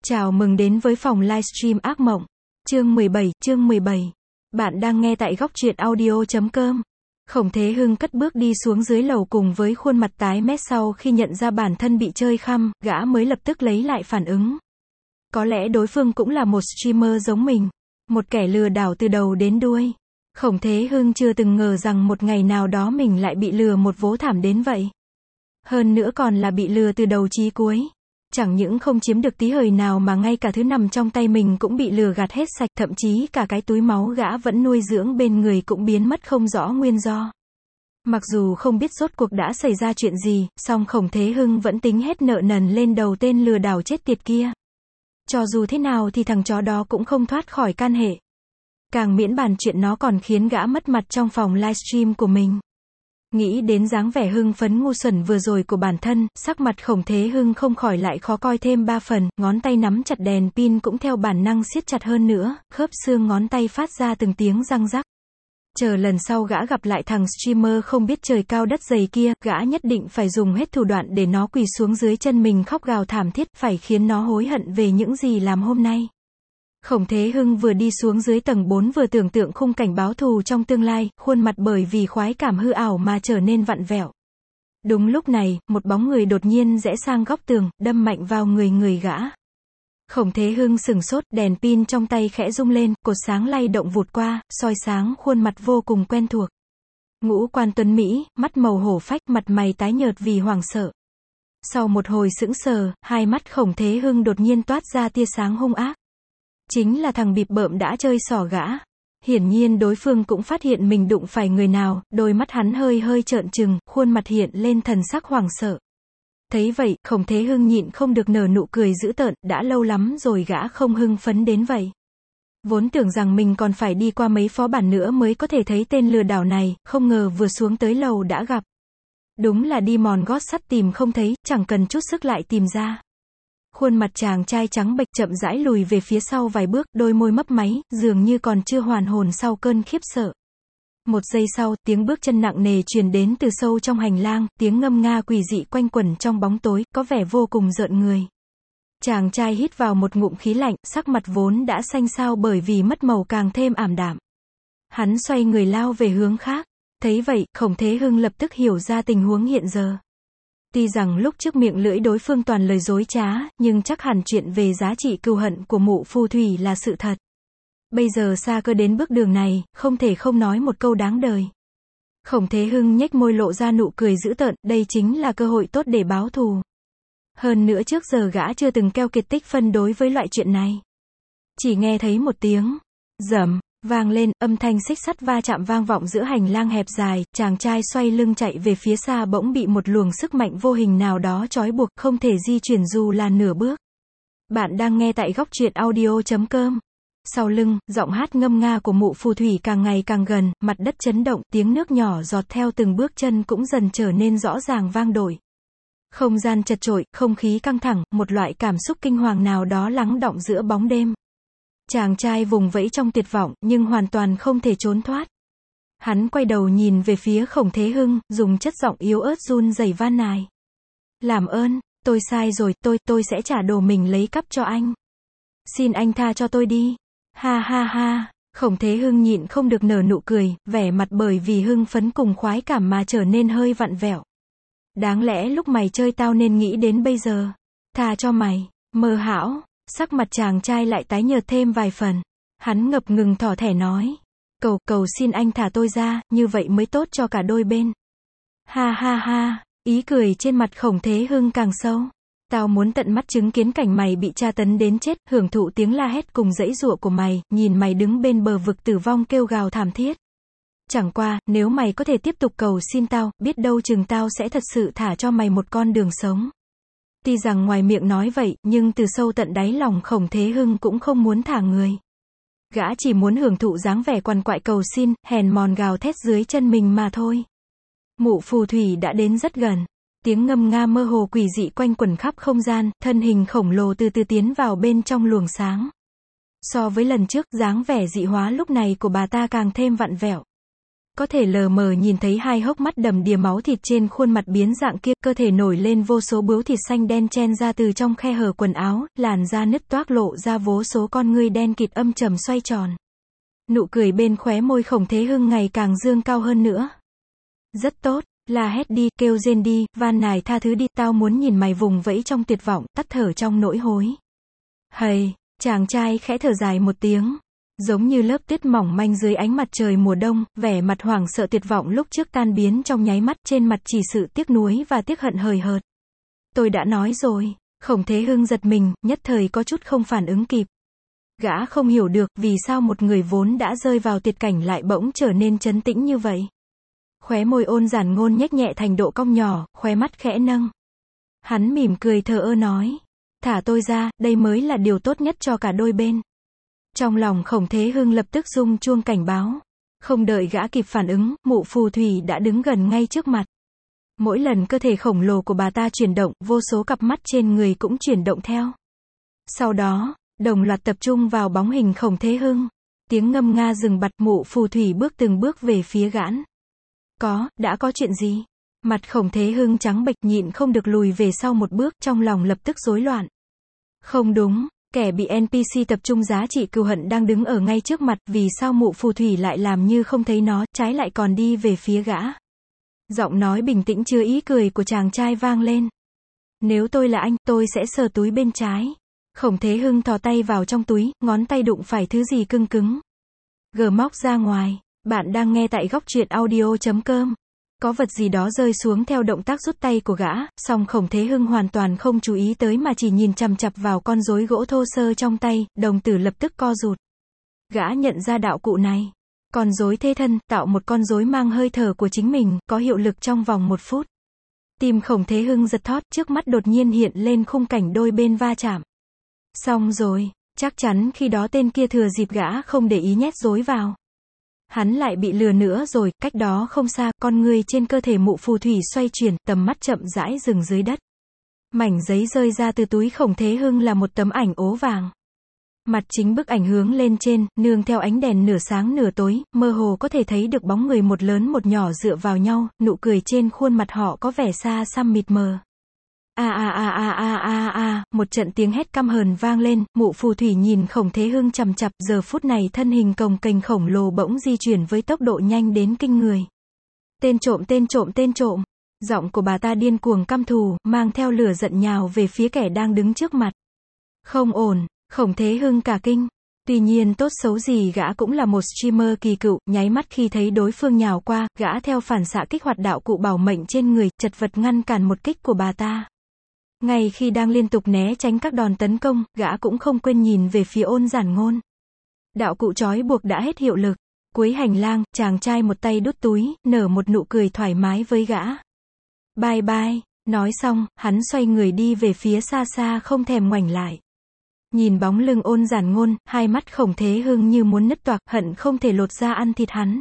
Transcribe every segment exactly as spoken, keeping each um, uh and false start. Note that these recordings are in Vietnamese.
Chào mừng đến với phòng livestream ác mộng. Chương mười bảy, chương mười bảy. Bạn đang nghe tại góc truyện audio chấm com. Khổng Thế Hưng cất bước đi xuống dưới lầu cùng với khuôn mặt tái mét sau khi nhận ra bản thân bị chơi khăm, gã mới lập tức lấy lại phản ứng. Có lẽ đối phương cũng là một streamer giống mình. Một kẻ lừa đảo từ đầu đến đuôi. Khổng Thế Hưng chưa từng ngờ rằng một ngày nào đó mình lại bị lừa một vố thảm đến vậy. Hơn nữa còn là bị lừa từ đầu chí cuối. Chẳng những không chiếm được tí hời nào mà ngay cả thứ nằm trong tay mình cũng bị lừa gạt hết sạch, thậm chí cả cái túi máu gã vẫn nuôi dưỡng bên người cũng biến mất không rõ nguyên do. Mặc dù không biết rốt cuộc đã xảy ra chuyện gì, song Khổng Thế Hưng vẫn tính hết nợ nần lên đầu tên lừa đảo chết tiệt kia. Cho dù thế nào thì thằng chó đó cũng không thoát khỏi can hệ. Càng miễn bàn chuyện nó còn khiến gã mất mặt trong phòng livestream của mình. Nghĩ đến dáng vẻ hưng phấn ngu xuẩn vừa rồi của bản thân, sắc mặt Khổng Thế Hưng không khỏi lại khó coi thêm ba phần, ngón tay nắm chặt đèn pin cũng theo bản năng siết chặt hơn nữa, khớp xương ngón tay phát ra từng tiếng răng rắc. Chờ lần sau gã gặp lại thằng streamer không biết trời cao đất dày kia, gã nhất định phải dùng hết thủ đoạn để nó quỳ xuống dưới chân mình khóc gào thảm thiết, phải khiến nó hối hận về những gì làm hôm nay. Khổng Thế Hưng vừa đi xuống dưới tầng bốn vừa tưởng tượng khung cảnh báo thù trong tương lai, khuôn mặt bởi vì khoái cảm hư ảo mà trở nên vặn vẹo. Đúng lúc này, một bóng người đột nhiên rẽ sang góc tường, đâm mạnh vào người người gã. Khổng Thế Hưng sửng sốt, đèn pin trong tay khẽ rung lên, cột sáng lay động vụt qua, soi sáng khuôn mặt vô cùng quen thuộc. Ngũ quan tuấn Mỹ, mắt màu hổ phách, mặt mày tái nhợt vì hoảng sợ. Sau một hồi sững sờ, hai mắt Khổng Thế Hưng đột nhiên toát ra tia sáng hung ác. Chính là thằng bịp bợm đã chơi xỏ gã. Hiển nhiên đối phương cũng phát hiện mình đụng phải người nào, đôi mắt hắn hơi hơi trợn trừng, khuôn mặt hiện lên thần sắc hoảng sợ. Thấy vậy, Khổng Thế Hưng nhịn không được nở nụ cười dữ tợn, đã lâu lắm rồi gã không hưng phấn đến vậy. Vốn tưởng rằng mình còn phải đi qua mấy phó bản nữa mới có thể thấy tên lừa đảo này, không ngờ vừa xuống tới lầu đã gặp. Đúng là đi mòn gót sắt tìm không thấy, chẳng cần chút sức lại tìm ra. Khuôn mặt chàng trai trắng bệch chậm rãi lùi về phía sau vài bước, đôi môi mấp máy, dường như còn chưa hoàn hồn sau cơn khiếp sợ. Một giây sau, tiếng bước chân nặng nề truyền đến từ sâu trong hành lang, tiếng ngâm nga quỷ dị quanh quẩn trong bóng tối, có vẻ vô cùng rợn người. Chàng trai hít vào một ngụm khí lạnh, sắc mặt vốn đã xanh xao bởi vì mất màu càng thêm ảm đạm. Hắn xoay người lao về hướng khác. Thấy vậy, Khổng Thế Hưng lập tức hiểu ra tình huống hiện giờ. Tuy rằng lúc trước miệng lưỡi đối phương toàn lời dối trá, nhưng chắc hẳn chuyện về giá trị cừu hận của mụ phù thủy là sự thật. Bây giờ xa cơ đến bước đường này, không thể không nói một câu đáng đời. Khổng Thế Hưng nhếch môi lộ ra nụ cười dữ tợn, đây chính là cơ hội tốt để báo thù. Hơn nữa trước giờ gã chưa từng keo kiệt tích phân đối với loại chuyện này. Chỉ nghe thấy một tiếng rầm vang lên, âm thanh xích sắt va chạm vang vọng giữa hành lang hẹp dài, chàng trai xoay lưng chạy về phía xa bỗng bị một luồng sức mạnh vô hình nào đó trói buộc, không thể di chuyển dù là nửa bước. Bạn đang nghe tại góc truyện audio chấm com. Sau lưng, giọng hát ngâm nga của mụ phù thủy càng ngày càng gần, mặt đất chấn động, tiếng nước nhỏ giọt theo từng bước chân cũng dần trở nên rõ ràng vang dội. Không gian chật chội, không khí căng thẳng, một loại cảm xúc kinh hoàng nào đó lắng đọng giữa bóng đêm. Chàng trai vùng vẫy trong tuyệt vọng, nhưng hoàn toàn không thể trốn thoát. Hắn quay đầu nhìn về phía Khổng Thế Hưng, dùng chất giọng yếu ớt run rẩy van nài. Làm ơn, tôi sai rồi, tôi, tôi sẽ trả đồ mình lấy cắp cho anh. Xin anh tha cho tôi đi. Ha ha ha, Khổng Thế Hưng nhịn không được nở nụ cười, vẻ mặt bởi vì hưng phấn cùng khoái cảm mà trở nên hơi vặn vẹo. Đáng lẽ lúc mày chơi tao nên nghĩ đến bây giờ. Tha cho mày, mơ hão. Sắc mặt chàng trai lại tái nhợt thêm vài phần. Hắn ngập ngừng thỏ thẻ nói. Cầu, cầu xin anh thả tôi ra, như vậy mới tốt cho cả đôi bên. Ha ha ha, ý cười trên mặt Khổng Thế Hưng càng sâu. Tao muốn tận mắt chứng kiến cảnh mày bị tra tấn đến chết, hưởng thụ tiếng la hét cùng dãy giụa của mày, nhìn mày đứng bên bờ vực tử vong kêu gào thảm thiết. Chẳng qua, nếu mày có thể tiếp tục cầu xin tao, biết đâu chừng tao sẽ thật sự thả cho mày một con đường sống. Tuy rằng ngoài miệng nói vậy, nhưng từ sâu tận đáy lòng Khổng Thế Hưng cũng không muốn thả người. Gã chỉ muốn hưởng thụ dáng vẻ quằn quại cầu xin, hèn mòn gào thét dưới chân mình mà thôi. Mụ phù thủy đã đến rất gần. Tiếng ngâm nga mơ hồ quỷ dị quanh quẩn khắp không gian, thân hình khổng lồ từ từ tiến vào bên trong luồng sáng. So với lần trước, dáng vẻ dị hóa lúc này của bà ta càng thêm vặn vẹo. có thể lờ mờ nhìn thấy hai hốc mắt đầm đìa máu thịt trên khuôn mặt biến dạng kia, cơ thể nổi lên vô số bướu thịt xanh đen chen ra từ trong khe hở quần áo, làn da nứt toác lộ ra vô số con ngươi đen kịt âm trầm xoay tròn. Nụ cười bên khóe môi Khổng Thế Hưng ngày càng dương cao hơn nữa. Rất tốt, la hét đi, kêu rên đi, van nài tha thứ đi, tao muốn nhìn mày vùng vẫy trong tuyệt vọng, tắt thở trong nỗi hối. Hầy, chàng trai khẽ thở dài một tiếng. Giống như lớp tuyết mỏng manh dưới ánh mặt trời mùa đông, vẻ mặt hoảng sợ tuyệt vọng lúc trước tan biến trong nháy mắt, trên mặt chỉ sự tiếc nuối và tiếc hận hời hợt. Tôi đã nói rồi. Khổng Thế Hưng giật mình, nhất thời có chút không phản ứng kịp. Gã không hiểu được vì sao một người vốn đã rơi vào tuyệt cảnh lại bỗng trở nên trấn tĩnh như vậy. Khóe môi Ôn Giản Ngôn nhếch nhẹ thành độ cong nhỏ, khóe mắt khẽ nâng. Hắn mỉm cười thờ ơ nói, thả tôi ra, đây mới là điều tốt nhất cho cả đôi bên. Trong lòng Khổng Thế Hưng lập tức rung chuông cảnh báo. Không đợi gã kịp phản ứng, mụ phù thủy đã đứng gần ngay trước mặt. Mỗi lần cơ thể khổng lồ của bà ta chuyển động, vô số cặp mắt trên người cũng chuyển động theo. Sau đó, đồng loạt tập trung vào bóng hình Khổng Thế Hưng. Tiếng ngâm nga dừng bặt, mụ phù thủy bước từng bước về phía gã. Có, đã có chuyện gì? Mặt Khổng Thế Hưng trắng bệch, nhịn không được lùi về sau một bước, trong lòng lập tức rối loạn. Không đúng, kẻ bị en pê xê tập trung giá trị cừu hận đang đứng ở ngay trước mặt, vì sao mụ phù thủy lại làm như không thấy nó, trái lại còn đi về phía gã. Giọng nói bình tĩnh chứa ý cười của chàng trai vang lên. Nếu tôi là anh, tôi sẽ sờ túi bên trái. Khổng Thế Hưng thò tay vào trong túi, ngón tay đụng phải thứ gì cưng cứng. Gờ móc ra ngoài. Bạn đang nghe tại góc truyện audio chấm com. Có vật gì đó rơi xuống theo động tác rút tay của gã, song Khổng Thế Hưng hoàn toàn không chú ý tới mà chỉ nhìn chằm chằm vào con rối gỗ thô sơ trong tay, đồng tử lập tức co rụt. Gã nhận ra đạo cụ này. Con rối thế thân, tạo một con rối mang hơi thở của chính mình, có hiệu lực trong vòng một phút. Tim Khổng Thế Hưng giật thót, trước mắt đột nhiên hiện lên khung cảnh đôi bên va chạm. Xong rồi, chắc chắn khi đó tên kia thừa dịp gã không để ý nhét rối vào. Hắn lại bị lừa nữa rồi, cách đó không xa, con người trên cơ thể mụ phù thủy xoay chuyển, tầm mắt chậm rãi dừng dưới đất. Mảnh giấy rơi ra từ túi Khổng Thế Hưng là một tấm ảnh ố vàng. Mặt chính bức ảnh hướng lên trên, nương theo ánh đèn nửa sáng nửa tối, mơ hồ có thể thấy được bóng người một lớn một nhỏ dựa vào nhau, nụ cười trên khuôn mặt họ có vẻ xa xăm mịt mờ. A a a a a a a, một trận tiếng hét căm hờn vang lên, mụ phù thủy nhìn Khổng Thế Hưng chằm chằm, giờ phút này thân hình cồng kềnh khổng lồ bỗng di chuyển với tốc độ nhanh đến kinh người. Tên trộm, tên trộm, tên trộm. Giọng của bà ta điên cuồng căm thù, mang theo lửa giận nhào về phía kẻ đang đứng trước mặt. Không ổn, Khổng Thế Hưng cả kinh. Tuy nhiên tốt xấu gì gã cũng là một streamer kỳ cựu, nháy mắt khi thấy đối phương nhào qua, gã theo phản xạ kích hoạt đạo cụ bảo mệnh trên người, chật vật ngăn cản một kích của bà ta. Ngay khi đang liên tục né tránh các đòn tấn công, gã cũng không quên nhìn về phía Ôn Giản Ngôn. Đạo cụ trói buộc đã hết hiệu lực. Cuối hành lang, chàng trai một tay đút túi, nở một nụ cười thoải mái với gã. Bye bye, nói xong, hắn xoay người đi về phía xa xa không thèm ngoảnh lại. Nhìn bóng lưng Ôn Giản Ngôn, hai mắt Khổng Thế Hưng như muốn nứt toạc, hận không thể lột ra ăn thịt hắn.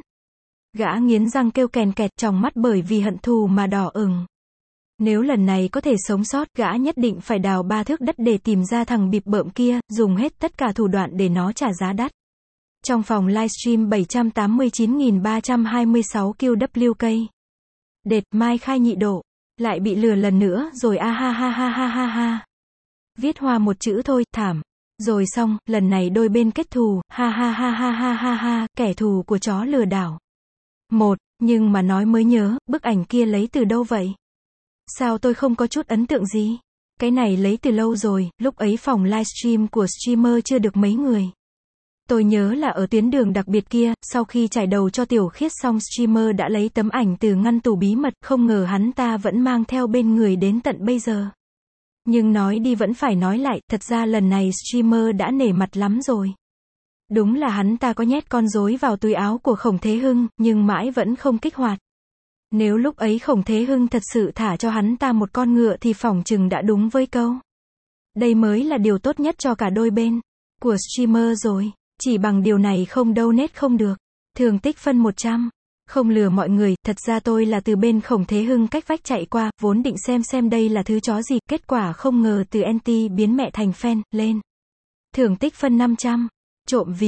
Gã nghiến răng kêu kèn kẹt, trong mắt bởi vì hận thù mà đỏ ửng. Nếu lần này có thể sống sót, gã nhất định phải đào ba thước đất để tìm ra thằng bịp bợm kia, dùng hết tất cả thủ đoạn để nó trả giá đắt. Trong phòng livestream bảy trăm tám mươi chín nghìn ba trăm hai mươi sáu Q W K. Đệt, Mai Khai nhị độ. Lại bị lừa lần nữa rồi a ha ha ha ha ha ha. Viết hoa một chữ thôi, thảm. Rồi xong, lần này đôi bên kết thù, ha ha ha ha ha ha ha, kẻ thù của chó lừa đảo. Một, nhưng mà nói mới nhớ, bức ảnh kia lấy từ đâu vậy? Sao tôi không có chút ấn tượng gì? Cái này lấy từ lâu rồi, lúc ấy phòng livestream của streamer chưa được mấy người. Tôi nhớ là ở tuyến đường đặc biệt kia, sau khi trải đầu cho Tiểu Khiết xong streamer đã lấy tấm ảnh từ ngăn tủ bí mật, không ngờ hắn ta vẫn mang theo bên người đến tận bây giờ. Nhưng nói đi vẫn phải nói lại, thật ra lần này streamer đã nể mặt lắm rồi. Đúng là hắn ta có nhét con rối vào túi áo của Khổng Thế Hưng, nhưng mãi vẫn không kích hoạt. Nếu lúc ấy Khổng Thế Hưng thật sự thả cho hắn ta một con ngựa thì phỏng chừng đã đúng với câu. Đây mới là điều tốt nhất cho cả đôi bên. Của streamer rồi. Chỉ bằng điều này không donate không được. Thường tích phân một trăm. Không lừa mọi người, thật ra tôi là từ bên Khổng Thế Hưng cách vách chạy qua, vốn định xem xem đây là thứ chó gì, kết quả không ngờ từ anti biến mẹ thành fan, lên. Thưởng tích phân năm trăm. Trộm vía.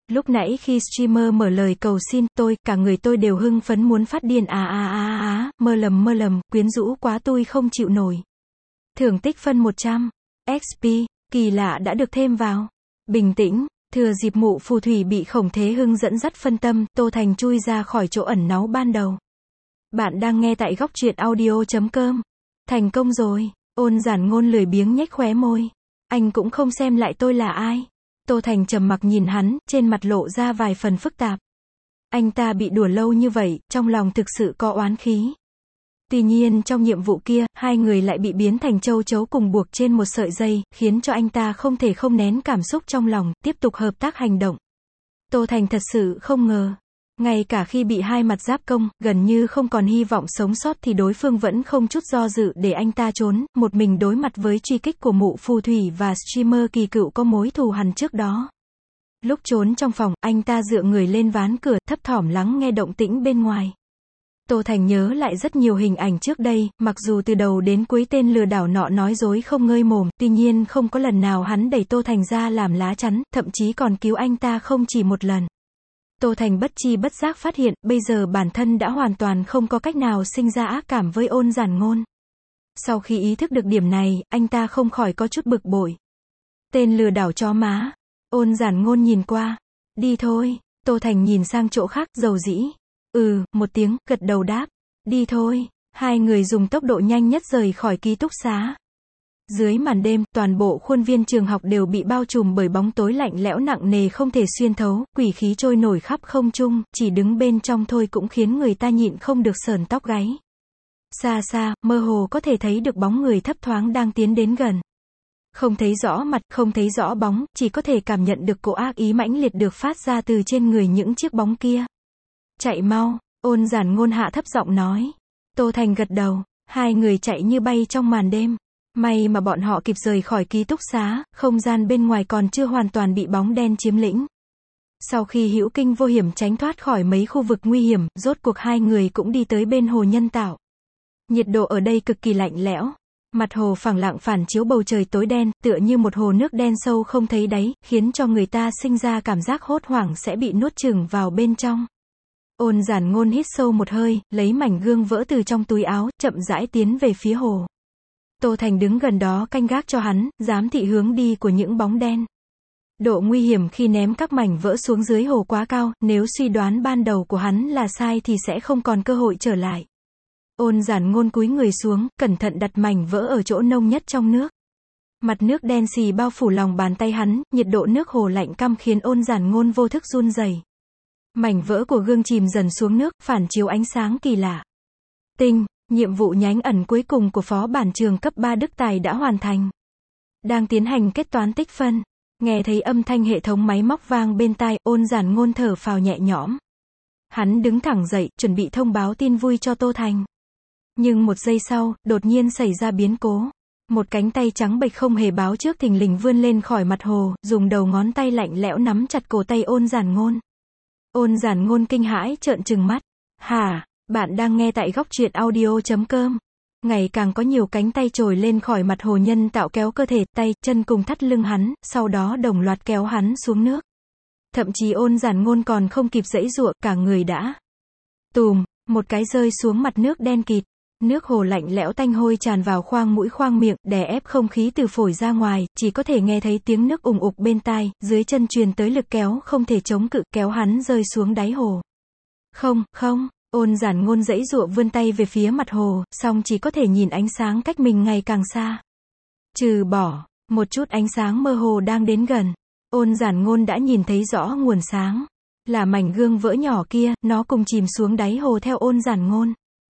Lúc nãy khi streamer mở lời cầu xin, tôi, cả người tôi đều hưng phấn muốn phát điên à à à à, mơ lầm mơ lầm, quyến rũ quá tôi không chịu nổi. Thưởng tích phân một trăm. ích pê, kỳ lạ đã được thêm vào. Bình tĩnh, thừa dịp mụ phù thủy bị Khổng Thế Hưng dẫn dắt phân tâm, Tô Thành chui ra khỏi chỗ ẩn náu ban đầu. Bạn đang nghe tại góc truyện audio chấm com. Thành công rồi, Ôn Giản Ngôn lười biếng nhếch khóe môi. Anh cũng không xem lại tôi là ai. Tô Thành trầm mặc nhìn hắn, trên mặt lộ ra vài phần phức tạp. Anh ta bị đùa lâu như vậy, trong lòng thực sự có oán khí. Tuy nhiên trong nhiệm vụ kia, hai người lại bị biến thành châu chấu cùng buộc trên một sợi dây, khiến cho anh ta không thể không nén cảm xúc trong lòng, tiếp tục hợp tác hành động. Tô Thành thật sự không ngờ. Ngay cả khi bị hai mặt giáp công, gần như không còn hy vọng sống sót thì đối phương vẫn không chút do dự để anh ta trốn, một mình đối mặt với truy kích của mụ phù thủy và streamer kỳ cựu có mối thù hằn trước đó. Lúc trốn trong phòng, anh ta dựa người lên ván cửa, thấp thỏm lắng nghe động tĩnh bên ngoài. Tô Thành nhớ lại rất nhiều hình ảnh trước đây, mặc dù từ đầu đến cuối tên lừa đảo nọ nói dối không ngơi mồm, tuy nhiên không có lần nào hắn đẩy Tô Thành ra làm lá chắn, thậm chí còn cứu anh ta không chỉ một lần. Tô Thành bất chi bất giác phát hiện, bây giờ bản thân đã hoàn toàn không có cách nào sinh ra ác cảm với Ôn Giản Ngôn. Sau khi ý thức được điểm này, anh ta không khỏi có chút bực bội. Tên lừa đảo chó má. Ôn Giản Ngôn nhìn qua. Đi thôi. Tô Thành nhìn sang chỗ khác, dầu dĩ. Ừ, một tiếng, gật đầu đáp. Đi thôi. Hai người dùng tốc độ nhanh nhất rời khỏi ký túc xá. Dưới màn đêm, toàn bộ khuôn viên trường học đều bị bao trùm bởi bóng tối lạnh lẽo nặng nề không thể xuyên thấu, quỷ khí trôi nổi khắp không trung, chỉ đứng bên trong thôi cũng khiến người ta nhịn không được sởn tóc gáy. Xa xa, mơ hồ có thể thấy được bóng người thấp thoáng đang tiến đến gần. Không thấy rõ mặt, không thấy rõ bóng, chỉ có thể cảm nhận được cỗ ác ý mãnh liệt được phát ra từ trên người những chiếc bóng kia. Chạy mau, Ôn Giản Ngôn hạ thấp giọng nói. Tô Thành gật đầu, hai người chạy như bay trong màn đêm. May mà bọn họ kịp rời khỏi ký túc xá, không gian bên ngoài còn chưa hoàn toàn bị bóng đen chiếm lĩnh. Sau khi hữu kinh vô hiểm tránh thoát khỏi mấy khu vực nguy hiểm, rốt cuộc hai người cũng đi tới bên hồ nhân tạo. Nhiệt độ ở đây cực kỳ lạnh lẽo. Mặt hồ phẳng lặng phản chiếu bầu trời tối đen, tựa như một hồ nước đen sâu không thấy đáy, khiến cho người ta sinh ra cảm giác hốt hoảng sẽ bị nuốt chửng vào bên trong. Ôn Giản Ngôn hít sâu một hơi, lấy mảnh gương vỡ từ trong túi áo, chậm rãi tiến về phía hồ. Tô Thành đứng gần đó canh gác cho hắn, giám thị hướng đi của những bóng đen. Độ nguy hiểm khi ném các mảnh vỡ xuống dưới hồ quá cao, nếu suy đoán ban đầu của hắn là sai thì sẽ không còn cơ hội trở lại. Ôn Giản Ngôn cúi người xuống, cẩn thận đặt mảnh vỡ ở chỗ nông nhất trong nước. Mặt nước đen xì bao phủ lòng bàn tay hắn, nhiệt độ nước hồ lạnh căm khiến Ôn Giản Ngôn vô thức run rẩy. Mảnh vỡ của gương chìm dần xuống nước, phản chiếu ánh sáng kỳ lạ. Tinh, nhiệm vụ nhánh ẩn cuối cùng của phó bản trường cấp ba Đức Tài đã hoàn thành. Đang tiến hành kết toán tích phân. Nghe thấy âm thanh hệ thống máy móc vang bên tai, Ôn Giản Ngôn thở phào nhẹ nhõm. Hắn đứng thẳng dậy, chuẩn bị thông báo tin vui cho Tô Thành. Nhưng một giây sau, đột nhiên xảy ra biến cố. Một cánh tay trắng bệch không hề báo trước thình lình vươn lên khỏi mặt hồ, dùng đầu ngón tay lạnh lẽo nắm chặt cổ tay Ôn Giản Ngôn. Ôn Giản Ngôn kinh hãi trợn trừng mắt. Hả? Bạn đang nghe tại góc truyện audio chấm com. Ngày càng có nhiều cánh tay trồi lên khỏi mặt hồ nhân tạo kéo cơ thể, tay, chân cùng thắt lưng hắn, sau đó đồng loạt kéo hắn xuống nước. Thậm chí Ôn Giản Ngôn còn không kịp giãy giụa, cả người đã tùm, một cái rơi xuống mặt nước đen kịt. Nước hồ lạnh lẽo tanh hôi tràn vào khoang mũi khoang miệng, đè ép không khí từ phổi ra ngoài, chỉ có thể nghe thấy tiếng nước ùng ục bên tai, dưới chân truyền tới lực kéo không thể chống cự, kéo hắn rơi xuống đáy hồ. Không, không, Ôn Giản Ngôn giãy giụa vươn tay về phía mặt hồ, song chỉ có thể nhìn ánh sáng cách mình ngày càng xa. Trừ bỏ, một chút ánh sáng mơ hồ đang đến gần. Ôn Giản Ngôn đã nhìn thấy rõ nguồn sáng. Là mảnh gương vỡ nhỏ kia, nó cùng chìm xuống đáy hồ theo Ôn Giản Ngôn.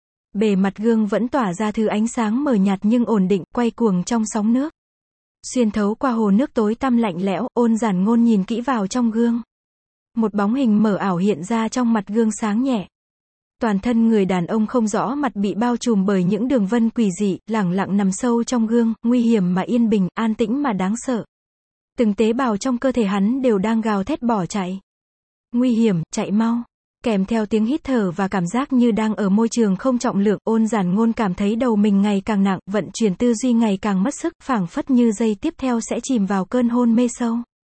Bề mặt gương vẫn tỏa ra thứ ánh sáng mờ nhạt nhưng ổn định, quay cuồng trong sóng nước. Xuyên thấu qua hồ nước tối tăm lạnh lẽo, Ôn Giản Ngôn nhìn kỹ vào trong gương. Một bóng hình mờ ảo hiện ra trong mặt gương sáng nhẹ. Toàn thân người đàn ông không rõ mặt bị bao trùm bởi những đường vân quỷ dị, lẳng lặng nằm sâu trong gương, nguy hiểm mà yên bình, an tĩnh mà đáng sợ. Từng tế bào trong cơ thể hắn đều đang gào thét bỏ chạy. Nguy hiểm, chạy mau. Kèm theo tiếng hít thở và cảm giác như đang ở môi trường không trọng lượng, Ôn Giản Ngôn cảm thấy đầu mình ngày càng nặng, vận chuyển tư duy ngày càng mất sức, phảng phất như giây tiếp theo sẽ chìm vào cơn hôn mê sâu.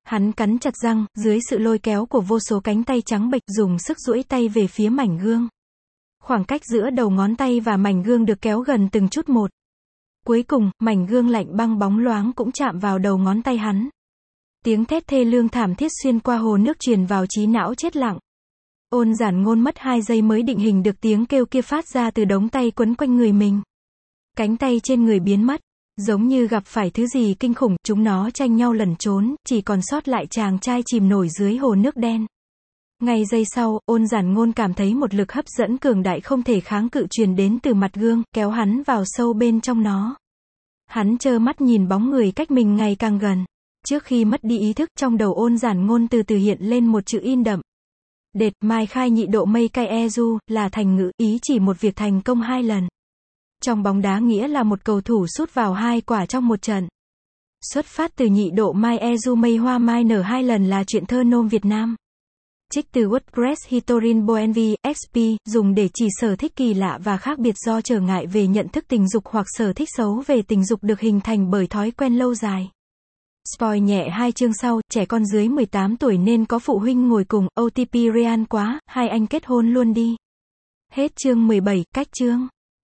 Hắn cắn chặt răng, dưới sự lôi kéo của vô số cánh tay trắng bệch, dùng sức duỗi tay về phía mảnh gương. Khoảng cách giữa đầu ngón tay và mảnh gương được kéo gần từng chút một. Cuối cùng, mảnh gương lạnh băng bóng loáng cũng chạm vào đầu ngón tay hắn. Tiếng thét thê lương thảm thiết xuyên qua hồ nước truyền vào trí não chết lặng. Ôn Giản Ngôn mất hai giây mới định hình được tiếng kêu kia phát ra từ đống tay quấn quanh người mình. Cánh tay trên người biến mất. Giống như gặp phải thứ gì kinh khủng, chúng nó tranh nhau lẩn trốn, chỉ còn sót lại chàng trai chìm nổi dưới hồ nước đen. Ngay giây sau, Ôn Giản Ngôn cảm thấy một lực hấp dẫn cường đại không thể kháng cự truyền đến từ mặt gương, kéo hắn vào sâu bên trong nó. Hắn trơ mắt nhìn bóng người cách mình ngày càng gần. Trước khi mất đi ý thức, trong đầu Ôn Giản Ngôn từ từ hiện lên một chữ in đậm. Đệt, mai khai nhị độ mây cay e du, là thành ngữ, ý chỉ một việc thành công hai lần. Trong bóng đá nghĩa là một cầu thủ sút vào hai quả trong một trận. Xuất phát từ nhị độ mai e du mây hoa mai nở hai lần là chuyện thơ nôm Việt Nam. Trích từ WordPress Hitorin Boenvi, ích pê, dùng để chỉ sở thích kỳ lạ và khác biệt do trở ngại về nhận thức tình dục hoặc sở thích xấu về tình dục được hình thành bởi thói quen lâu dài. Spoil nhẹ hai chương sau, trẻ con dưới mười tám tuổi nên có phụ huynh ngồi cùng, ô tê pê real quá, hai anh kết hôn luôn đi. Hết chương mười bảy, cách chương.